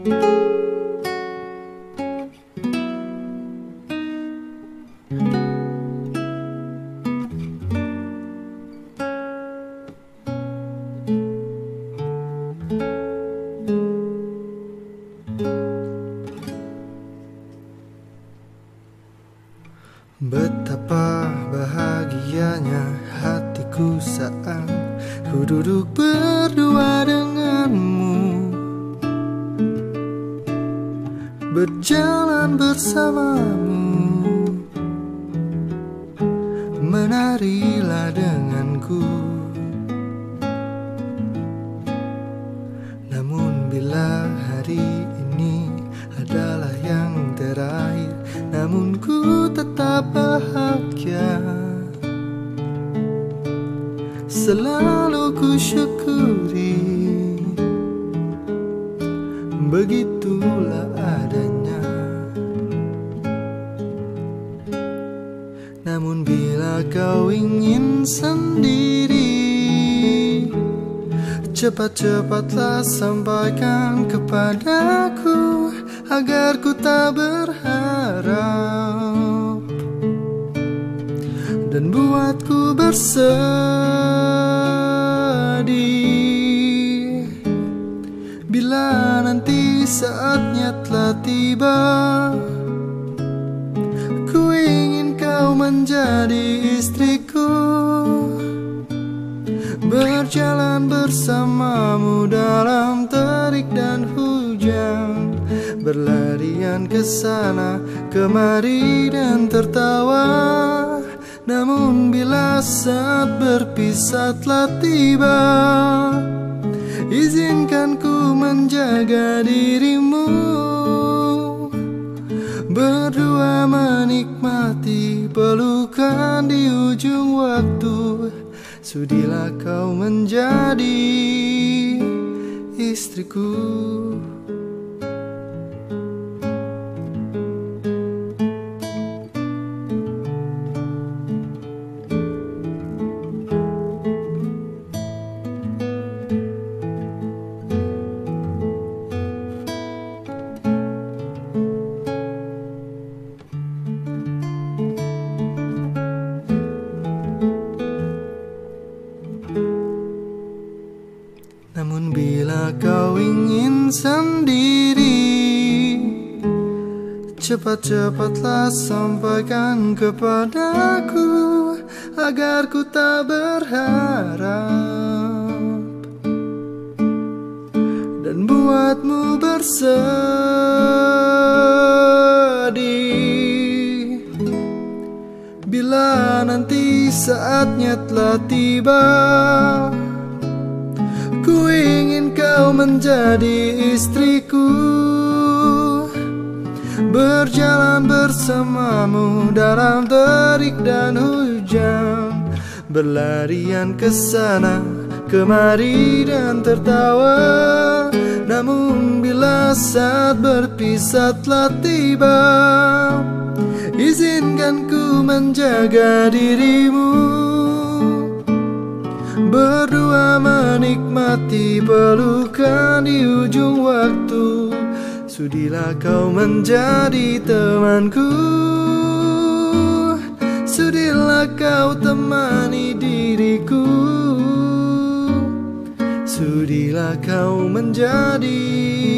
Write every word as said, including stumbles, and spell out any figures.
Betapa bahagianya hatiku saat ku duduk berdua denganmu, berjalan bersamamu. Menarilah denganku. Namun bila hari ini adalah yang terakhir, namun ku tetap bahagia. Selalu ku syukuri, begitulah adanya. Namun bila kau ingin sendiri, cepat-cepatlah sampaikan kepadaku, agar ku tak berharap dan buatku bersedih. Bila nanti saatnya telah tiba, ku ingin kau menjadi istriku, berjalan bersamamu dalam terik dan hujan, berlarian ke sana kemari dan tertawa. Namun bila saat berpisah telah tiba, izinkan ku menjaga dirimu, berdua menikmati pelukan di ujung waktu. Sudilah kau menjadi istriku. Namun bila kau ingin sendiri, cepat-cepatlah sampaikan kepadaku, agar ku tak berharap dan buatmu bersedih. Bila nanti saatnya telah tiba, ku ingin kau menjadi istriku, berjalan bersamamu dalam terik dan hujan, berlarian ke sana kemari dan tertawa. Namun bila saat berpisah telah tiba, izinkan ku menjaga dirimu, berdua menikmati pelukan di ujung waktu. Sudilah kau menjadi temanku, sudilah kau temani diriku, sudilah kau menjadi